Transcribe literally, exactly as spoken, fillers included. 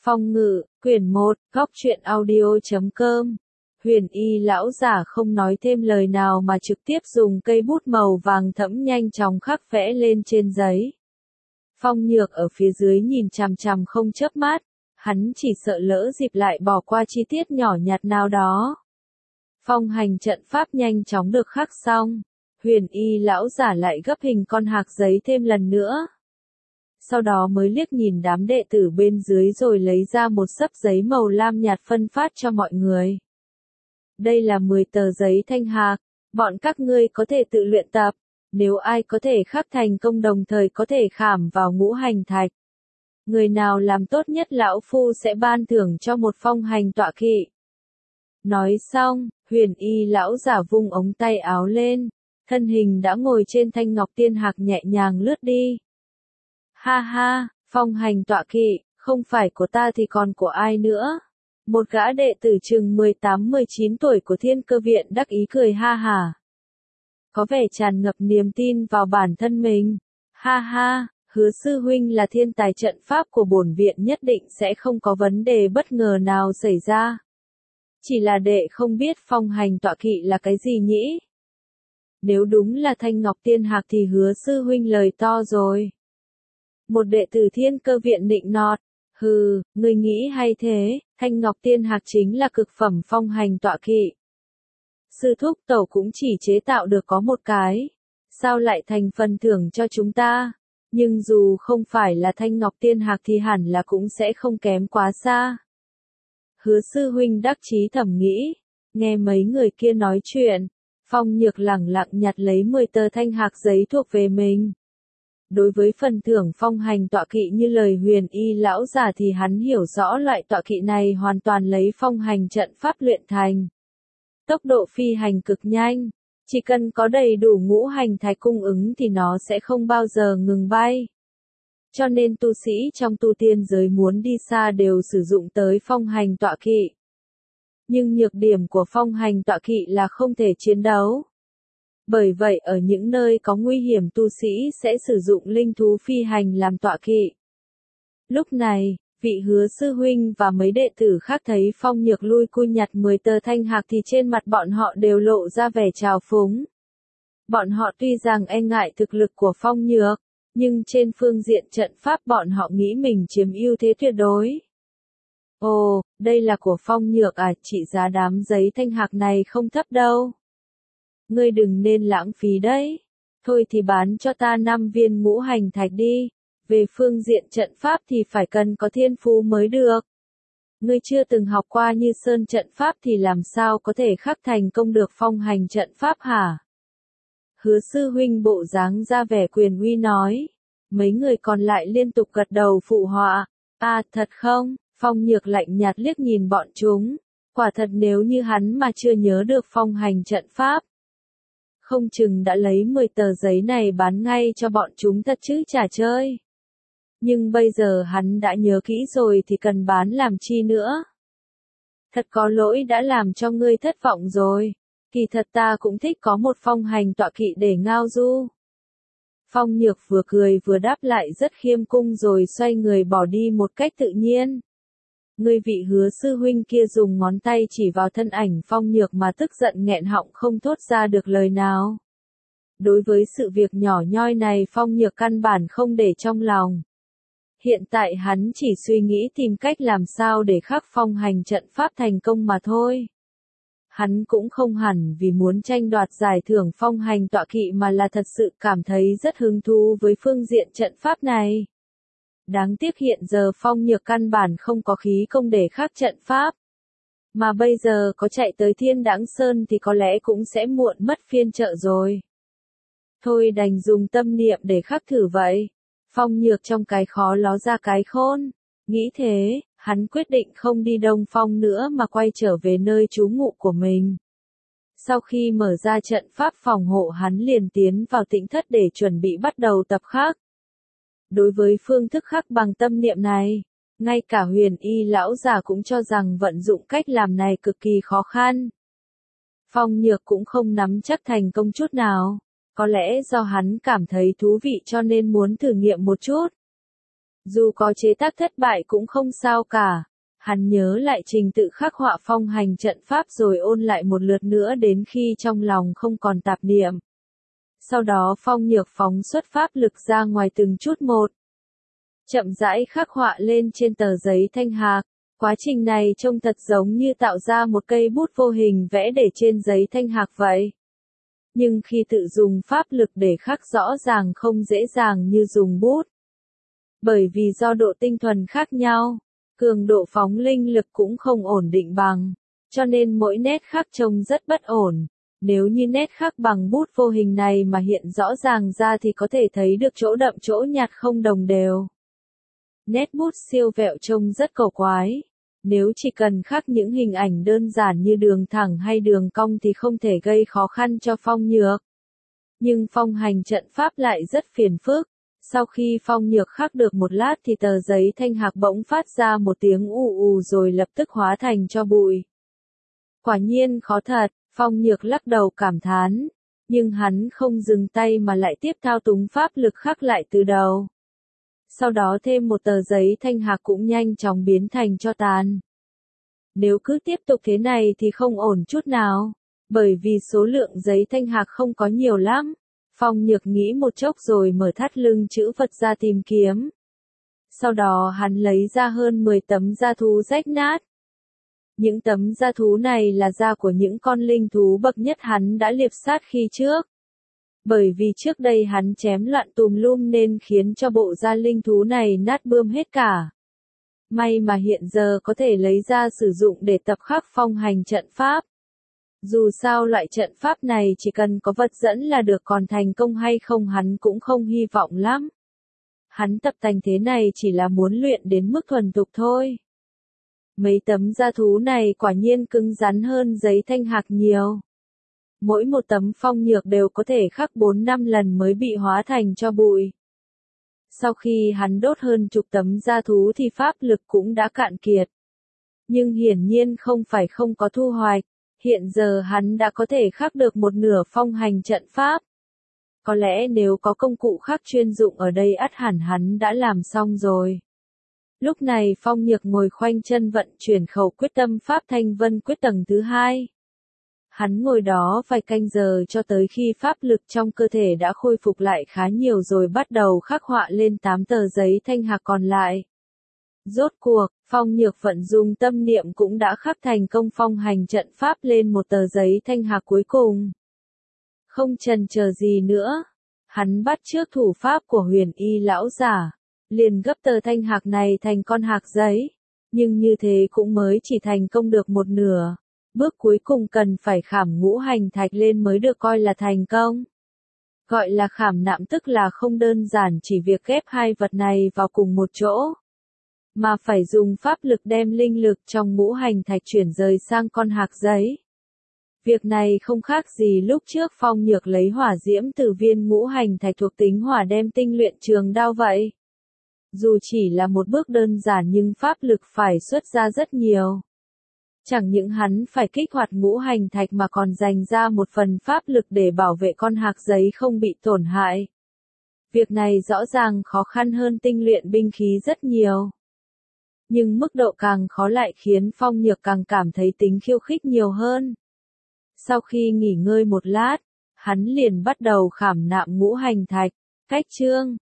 Phong ngự, quyển một, góc truyện audio chấm com. Huyền y lão giả không nói thêm lời nào mà trực tiếp dùng cây bút màu vàng thẫm nhanh chóng khắc vẽ lên trên giấy. Phong Nhược ở phía dưới nhìn chằm chằm không chớp mắt, hắn chỉ sợ lỡ dịp lại bỏ qua chi tiết nhỏ nhặt nào đó. Phong hành trận pháp nhanh chóng được khắc xong, huyền y lão giả lại gấp hình con hạc giấy thêm lần nữa. Sau đó mới liếc nhìn đám đệ tử bên dưới rồi lấy ra một xấp giấy màu lam nhạt phân phát cho mọi người. Đây là mười tờ giấy thanh hạc, bọn các ngươi có thể tự luyện tập, nếu ai có thể khắc thành công đồng thời có thể khảm vào ngũ hành thạch. Người nào làm tốt nhất lão phu sẽ ban thưởng cho một phong hành tọa kỵ. Nói xong, huyền y lão giả vung ống tay áo lên, thân hình đã ngồi trên thanh ngọc tiên hạc nhẹ nhàng lướt đi. Ha ha, phong hành tọa kỵ, không phải của ta thì còn của ai nữa? Một gã đệ tử chừng mười tám mười chín tuổi của Thiên Cơ Viện đắc ý cười ha hả. Có vẻ tràn ngập niềm tin vào bản thân mình. Ha ha, Hứa sư huynh là thiên tài trận pháp của bổn viện, nhất định sẽ không có vấn đề bất ngờ nào xảy ra. Chỉ là đệ không biết phong hành tọa kỵ là cái gì nhỉ? Nếu đúng là thanh ngọc tiên hạc thì Hứa sư huynh lời to rồi. Một đệ tử Thiên Cơ Viện nịnh nọt, hừ, ngươi nghĩ hay thế, thanh ngọc tiên hạc chính là cực phẩm phong hành tọa kỵ. Sư thúc tẩu cũng chỉ chế tạo được có một cái, sao lại thành phần thưởng cho chúng ta, nhưng dù không phải là thanh ngọc tiên hạc thì hẳn là cũng sẽ không kém quá xa. Hứa sư huynh đắc chí thầm nghĩ, nghe mấy người kia nói chuyện, Phong Nhược lẳng lặng nhặt lấy mười tờ thanh hạc giấy thuộc về mình. Đối với phần thưởng phong hành tọa kỵ như lời huyền y lão giả thì hắn hiểu rõ loại tọa kỵ này hoàn toàn lấy phong hành trận pháp luyện thành. Tốc độ phi hành cực nhanh, chỉ cần có đầy đủ ngũ hành thạch cung ứng thì nó sẽ không bao giờ ngừng bay. Cho nên tu sĩ trong tu tiên giới muốn đi xa đều sử dụng tới phong hành tọa kỵ. Nhưng nhược điểm của phong hành tọa kỵ là không thể chiến đấu. Bởi vậy ở những nơi có nguy hiểm tu sĩ sẽ sử dụng linh thú phi hành làm tọa kỵ. Lúc này, vị Hứa sư huynh và mấy đệ tử khác thấy Phong Nhược lui cui nhặt mười tờ thanh hạc thì trên mặt bọn họ đều lộ ra vẻ trào phúng. Bọn họ tuy rằng e ngại thực lực của Phong Nhược, nhưng trên phương diện trận pháp bọn họ nghĩ mình chiếm ưu thế tuyệt đối. Ồ, đây là của Phong Nhược à, trị giá đám giấy thanh hạc này không thấp đâu. Ngươi đừng nên lãng phí đấy. Thôi thì bán cho ta năm viên ngũ hành thạch đi. Về phương diện trận pháp thì phải cần có thiên phú mới được. Ngươi chưa từng học qua Như Sơn trận pháp thì làm sao có thể khắc thành công được phong hành trận pháp hả? Hứa sư huynh bộ dáng ra vẻ quyền uy nói. Mấy người còn lại liên tục gật đầu phụ họa. À thật không? Phong Nhược lạnh nhạt liếc nhìn bọn chúng. Quả thật nếu như hắn mà chưa nhớ được phong hành trận pháp, không chừng đã lấy mười tờ giấy này bán ngay cho bọn chúng thật chứ chả chơi. Nhưng bây giờ hắn đã nhớ kỹ rồi thì cần bán làm chi nữa. Thật có lỗi đã làm cho ngươi thất vọng rồi. Kỳ thật ta cũng thích có một phong hành tọa kỵ để ngao du. Phong Nhược vừa cười vừa đáp lại rất khiêm cung rồi xoay người bỏ đi một cách tự nhiên. Người vị Hứa sư huynh kia dùng ngón tay chỉ vào thân ảnh Phong Nhược mà tức giận nghẹn họng không thốt ra được lời nào. Đối với sự việc nhỏ nhoi này Phong Nhược căn bản không để trong lòng. Hiện tại hắn chỉ suy nghĩ tìm cách làm sao để khắc phong hành trận pháp thành công mà thôi. Hắn cũng không hẳn vì muốn tranh đoạt giải thưởng phong hành tọa kỵ mà là thật sự cảm thấy rất hứng thú với phương diện trận pháp này. Đáng tiếc hiện giờ Phong Nhược căn bản không có khí công để khắc trận pháp. Mà bây giờ có chạy tới Thiên Đãng Sơn thì có lẽ cũng sẽ muộn mất phiên chợ rồi. Thôi đành dùng tâm niệm để khắc thử vậy. Phong Nhược trong cái khó ló ra cái khôn. Nghĩ thế, hắn quyết định không đi Đông Phong nữa mà quay trở về nơi trú ngụ của mình. Sau khi mở ra trận pháp phòng hộ hắn liền tiến vào tĩnh thất để chuẩn bị bắt đầu tập khắc. Đối với phương thức khắc bằng tâm niệm này, ngay cả huyền y lão già cũng cho rằng vận dụng cách làm này cực kỳ khó khăn. Phong Nhược cũng không nắm chắc thành công chút nào, có lẽ do hắn cảm thấy thú vị cho nên muốn thử nghiệm một chút. Dù có chế tác thất bại cũng không sao cả. Hắn nhớ lại trình tự khắc họa phong hành trận pháp rồi ôn lại một lượt nữa đến khi trong lòng không còn tạp niệm. Sau đó Phong Nhược phóng xuất pháp lực ra ngoài từng chút một. Chậm rãi khắc họa lên trên tờ giấy thanh hạc. Quá trình này trông thật giống như tạo ra một cây bút vô hình vẽ để trên giấy thanh hạc vậy. Nhưng khi tự dùng pháp lực để khắc rõ ràng không dễ dàng như dùng bút. Bởi vì do độ tinh thuần khác nhau, cường độ phóng linh lực cũng không ổn định bằng, cho nên mỗi nét khắc trông rất bất ổn. Nếu như nét khắc bằng bút vô hình này mà hiện rõ ràng ra thì có thể thấy được chỗ đậm chỗ nhạt không đồng đều. Nét bút siêu vẹo trông rất cổ quái. Nếu chỉ cần khắc những hình ảnh đơn giản như đường thẳng hay đường cong thì không thể gây khó khăn cho Phong Nhược. Nhưng phong hành trận pháp lại rất phiền phức. Sau khi Phong Nhược khắc được một lát thì tờ giấy thanh hạc bỗng phát ra một tiếng ù ù rồi lập tức hóa thành tro bụi. Quả nhiên khó thật, Phong Nhược lắc đầu cảm thán. Nhưng hắn không dừng tay mà lại tiếp thao túng pháp lực khắc lại từ đầu. Sau đó thêm một tờ giấy thanh hạc cũng nhanh chóng biến thành tro tàn. Nếu cứ tiếp tục thế này thì không ổn chút nào, bởi vì số lượng giấy thanh hạc không có nhiều lắm. Phong Nhược nghĩ một chốc rồi mở thắt lưng chữ vật ra tìm kiếm. Sau đó hắn lấy ra hơn mười tấm da thú rách nát. Những tấm da thú này là da của những con linh thú bậc nhất hắn đã liệp sát khi trước. Bởi vì trước đây hắn chém loạn tùm lum nên khiến cho bộ da linh thú này nát bươm hết cả. May mà hiện giờ có thể lấy ra sử dụng để tập khắc phong hành trận pháp. Dù sao loại trận pháp này chỉ cần có vật dẫn là được, còn thành công hay không hắn cũng không hy vọng lắm. Hắn tập thành thế này chỉ là muốn luyện đến mức thuần thục thôi. Mấy tấm da thú này quả nhiên cứng rắn hơn giấy thanh hạc nhiều. Mỗi một tấm Phong Nhược đều có thể khắc bốn năm lần mới bị hóa thành tro bụi. Sau khi hắn đốt hơn chục tấm da thú thì pháp lực cũng đã cạn kiệt. Nhưng hiển nhiên không phải không có thu hoạch. Hiện giờ hắn đã có thể khắc được một nửa phong hành trận pháp. Có lẽ nếu có công cụ khắc chuyên dụng ở đây ắt hẳn hắn đã làm xong rồi. Lúc này Phong Nhược ngồi khoanh chân vận chuyển khẩu quyết tâm pháp thanh vân quyết tầng thứ hai. Hắn ngồi đó vài canh giờ cho tới khi pháp lực trong cơ thể đã khôi phục lại khá nhiều rồi bắt đầu khắc họa lên tám tờ giấy thanh hạc còn lại. Rốt cuộc, Phong Nhược vận dùng tâm niệm cũng đã khắc thành công phong hành trận pháp lên một tờ giấy thanh hạc cuối cùng. Không chần chờ gì nữa, hắn bắt chước thủ pháp của Huyền Y lão giả, liền gấp tờ thanh hạc này thành con hạc giấy, nhưng như thế cũng mới chỉ thành công được một nửa. Bước cuối cùng cần phải khảm ngũ hành thạch lên mới được coi là thành công. Gọi là khảm nạm tức là không đơn giản chỉ việc ghép hai vật này vào cùng một chỗ, mà phải dùng pháp lực đem linh lực trong ngũ hành thạch chuyển rời sang con hạc giấy. Việc này không khác gì lúc trước Phong Nhược lấy hỏa diễm từ viên ngũ hành thạch thuộc tính hỏa đem tinh luyện trường đao vậy. Dù chỉ là một bước đơn giản nhưng pháp lực phải xuất ra rất nhiều. Chẳng những hắn phải kích hoạt ngũ hành thạch mà còn dành ra một phần pháp lực để bảo vệ con hạc giấy không bị tổn hại. Việc này rõ ràng khó khăn hơn tinh luyện binh khí rất nhiều. Nhưng mức độ càng khó lại khiến Phong Nhược càng cảm thấy tính khiêu khích nhiều hơn. Sau khi nghỉ ngơi một lát, hắn liền bắt đầu khảm nạm ngũ hành thạch. Cách chương